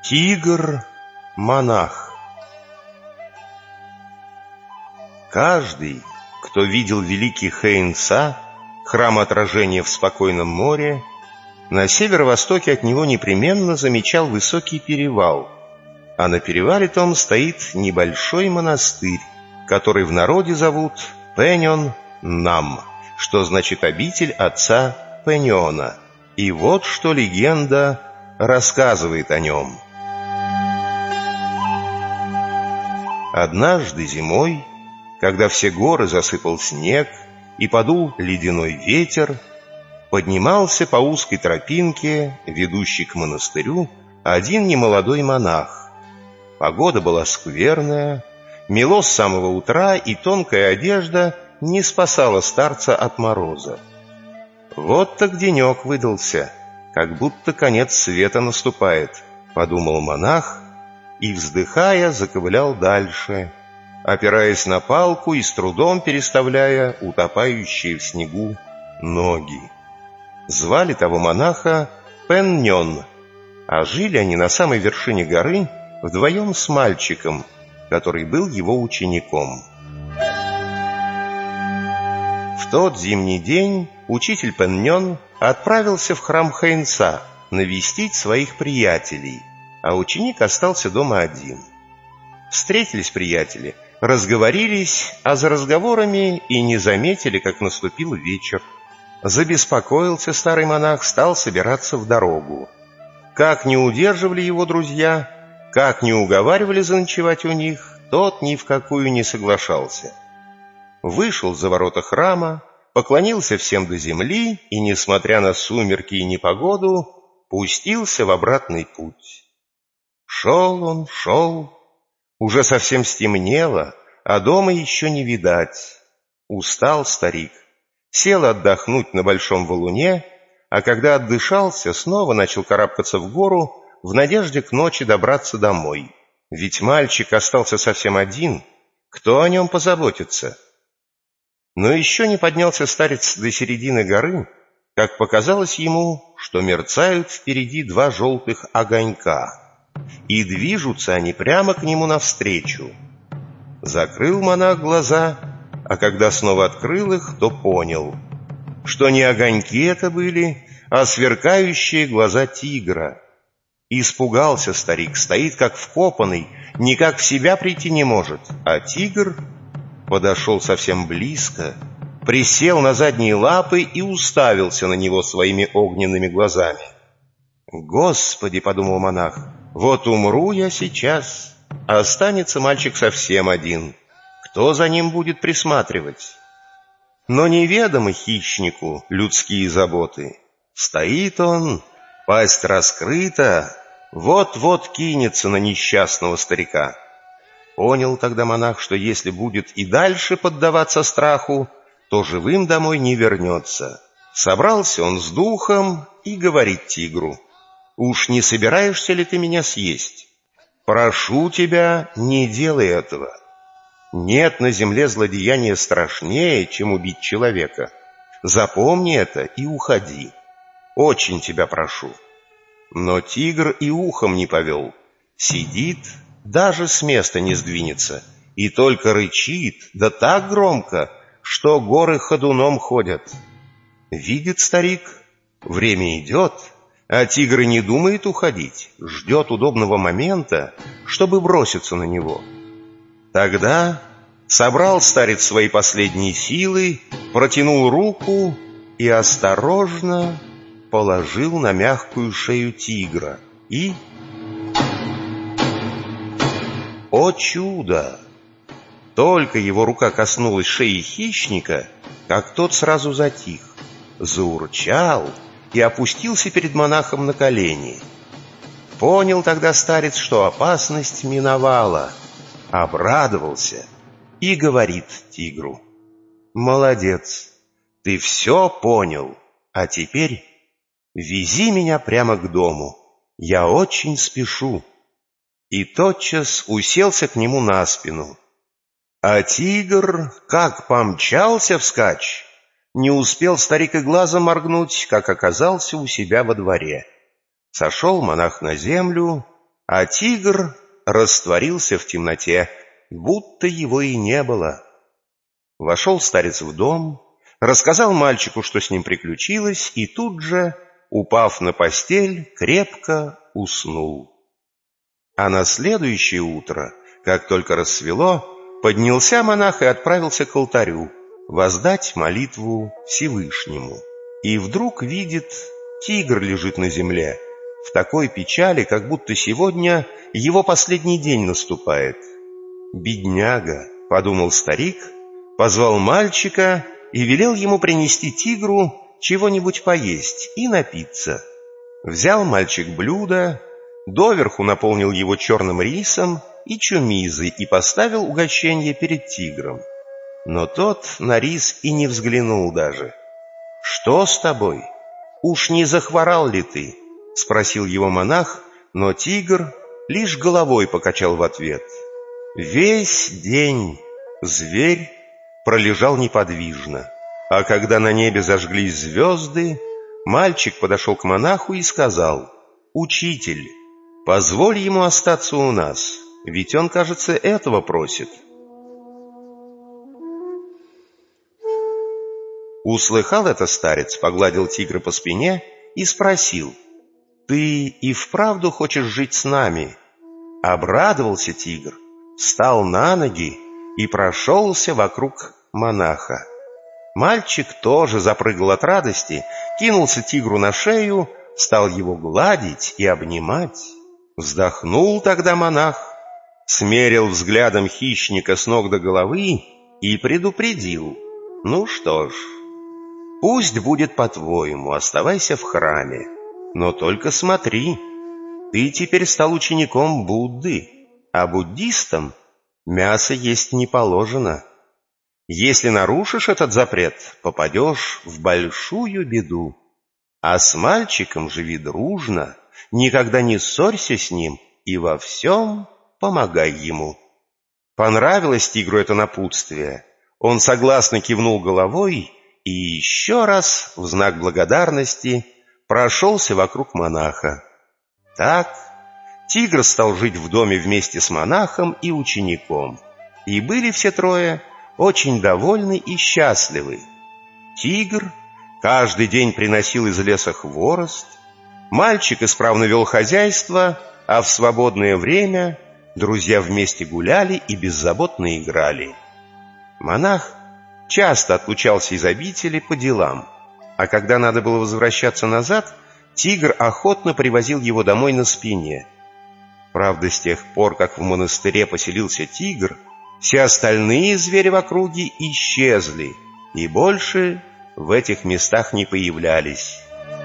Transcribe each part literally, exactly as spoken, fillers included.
Тигр-монах. Каждый, кто видел великий Хэйн-са, храм отражения в спокойном море, на северо-востоке от него непременно замечал высокий перевал, а на перевале том стоит небольшой монастырь, который в народе зовут Пэньон-нам, что значит обитель отца Пэньона. И вот что легенда рассказывает о нем. Однажды зимой, когда все горы засыпал снег и подул ледяной ветер, поднимался по узкой тропинке, ведущей к монастырю, один немолодой монах. Погода была скверная, мело с самого утра, и тонкая одежда не спасала старца от мороза. «Вот так денек выдался, как будто конец света наступает», — подумал монах, и, вздыхая, заковылял дальше, опираясь на палку и с трудом переставляя утопающие в снегу ноги. Звали того монаха Пэньон, а жили они на самой вершине горы вдвоем с мальчиком, который был его учеником. В тот зимний день учитель Пэньон отправился в храм Хэйн-са навестить своих приятелей, а ученик остался дома один. Встретились приятели, разговорились, а за разговорами и не заметили, как наступил вечер. Забеспокоился старый монах, стал собираться в дорогу. Как не удерживали его друзья, как не уговаривали заночевать у них, тот ни в какую не соглашался. Вышел за ворота храма, поклонился всем до земли и, несмотря на сумерки и непогоду, пустился в обратный путь. Шел он, шел, уже совсем стемнело, а дома еще не видать. Устал старик, сел отдохнуть на большом валуне, а когда отдышался, снова начал карабкаться в гору в надежде к ночи добраться домой. Ведь мальчик остался совсем один, кто о нем позаботится? Но еще не поднялся старец до середины горы, как показалось ему, что мерцают впереди два желтых огонька, и движутся они прямо к нему навстречу. Закрыл монах глаза, а когда снова открыл их, то понял, что не огоньки это были, а сверкающие глаза тигра. Испугался старик, стоит как вкопанный, никак в себя прийти не может, а тигр подошел совсем близко, присел на задние лапы и уставился на него своими огненными глазами. «Господи!» — подумал монах, — «вот умру я сейчас, а останется мальчик совсем один. Кто за ним будет присматривать?» Но неведомы хищнику людские заботы. Стоит он, пасть раскрыта, вот-вот кинется на несчастного старика. Понял тогда монах, что если будет и дальше поддаваться страху, то живым домой не вернется. Собрался он с духом и говорит тигру: «Уж не собираешься ли ты меня съесть? Прошу тебя, не делай этого. Нет на земле злодеяния страшнее, чем убить человека. Запомни это и уходи. Очень тебя прошу». Но тигр и ухом не повел. Сидит, даже с места не сдвинется, и только рычит, да так громко, что горы ходуном ходят. Видит старик, время идет, а тигр и не думает уходить, ждет удобного момента, чтобы броситься на него. Тогда собрал старец свои последние силы, протянул руку и осторожно положил на мягкую шею тигра и... О чудо! Только его рука коснулась шеи хищника, как тот сразу затих, заурчал и опустился перед монахом на колени. Понял тогда старец, что опасность миновала, обрадовался и говорит тигру: «Молодец, ты все понял, а теперь вези меня прямо к дому, я очень спешу». И тотчас уселся к нему на спину. А тигр как помчался вскачь! Не успел старик и глазом моргнуть, как оказался у себя во дворе. Сошел монах на землю а тигр растворился в темноте, будто его и не было. Вошел старец в дом, рассказал мальчику, что с ним приключилось, и тут же, упав на постель, крепко уснул. А на следующее утро, как только рассвело, поднялся монах и отправился к алтарю воздать молитву Всевышнему. И вдруг видит, тигр лежит на земле, в такой печали, как будто сегодня его последний день наступает. «Бедняга», — подумал старик, позвал мальчика и велел ему принести тигру чего-нибудь поесть и напиться. Взял мальчик блюдо, доверху наполнил его черным рисом и чумизой и поставил угощение перед тигром. Но тот на рис и не взглянул даже. «Что с тобой? Уж не захворал ли ты?» — спросил его монах, но тигр лишь головой покачал в ответ. Весь день зверь пролежал неподвижно, а когда на небе зажглись звезды, мальчик подошел к монаху и сказал: «Учитель, позволь ему остаться у нас, ведь он, кажется, этого просит». Услыхал это старец, погладил тигра по спине и спросил: «Ты и вправду хочешь жить с нами?» Обрадовался тигр, встал на ноги и прошелся вокруг монаха. Мальчик тоже запрыгал от радости, кинулся тигру на шею, стал его гладить и обнимать. Вздохнул тогда монах, смерил взглядом хищника с ног до головы и предупредил: «Ну что ж, пусть будет по-твоему, оставайся в храме, но только смотри, ты теперь стал учеником Будды, а буддистам мясо есть не положено. Если нарушишь этот запрет, попадешь в большую беду. А с мальчиком живи дружно, никогда не ссорься с ним и во всем помогай ему». Понравилось тигру это напутствие. Он согласно кивнул головой и еще раз в знак благодарности прошелся вокруг монаха. Так тигр стал жить в доме вместе с монахом и учеником, и были все трое очень довольны и счастливы. Тигр каждый день приносил из леса хворост, мальчик исправно вел хозяйство, а в свободное время друзья вместе гуляли и беззаботно играли. Монах часто отлучался из обители по делам, а когда надо было возвращаться назад, тигр охотно привозил его домой на спине. Правда, с тех пор, как в монастыре поселился тигр, все остальные звери в округе исчезли и больше в этих местах не появлялись.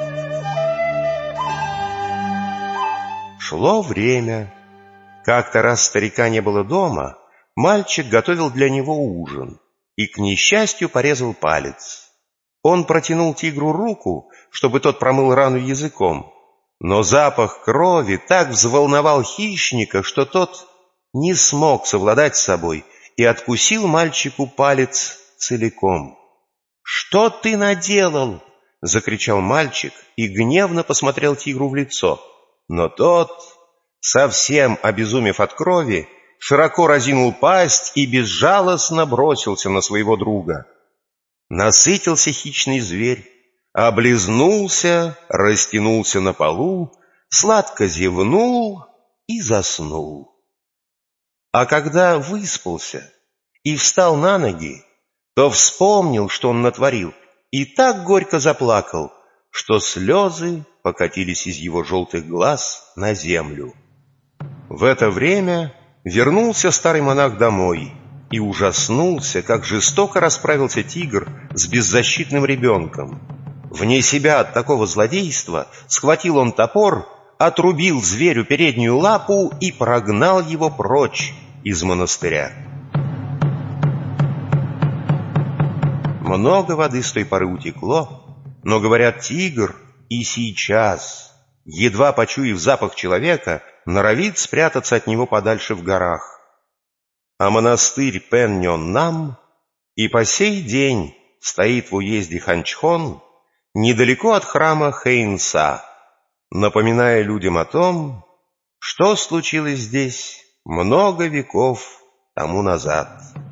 Шло время. Как-то раз старика не было дома, мальчик готовил для него ужин и, к несчастью, порезал палец. Он протянул тигру руку, чтобы тот промыл рану языком, но запах крови так взволновал хищника, что тот не смог совладать с собой и откусил мальчику палец целиком. «Что ты наделал?» — закричал мальчик и гневно посмотрел тигру в лицо. Но тот, совсем обезумев от крови, широко разинул пасть и безжалостно бросился на своего друга. Насытился хищный зверь, облизнулся, растянулся на полу, сладко зевнул и заснул. А когда выспался и встал на ноги, то вспомнил, что он натворил, и так горько заплакал, что слезы покатились из его желтых глаз на землю. В это время вернулся старый монах домой и ужаснулся, как жестоко расправился тигр с беззащитным ребенком. Вне себя от такого злодейства схватил он топор, отрубил зверю переднюю лапу и прогнал его прочь из монастыря. Много воды с той поры утекло, но, говорят, тигр и сейчас, едва почуяв запах человека, норовит спрятаться от него подальше в горах. А монастырь Пэньон-Нам и по сей день стоит в уезде Ханчхон, недалеко от храма Хэйнса, напоминая людям о том, что случилось здесь много веков тому назад.